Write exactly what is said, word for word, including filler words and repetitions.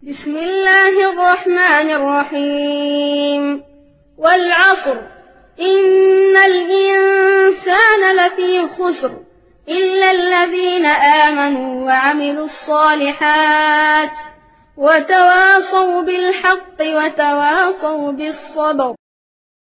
بسم الله الرحمن الرحيم والعصر إن الإنسان لفي خسر إلا الذين آمنوا وعملوا الصالحات وتواصوا بالحق وتواصوا بالصبر.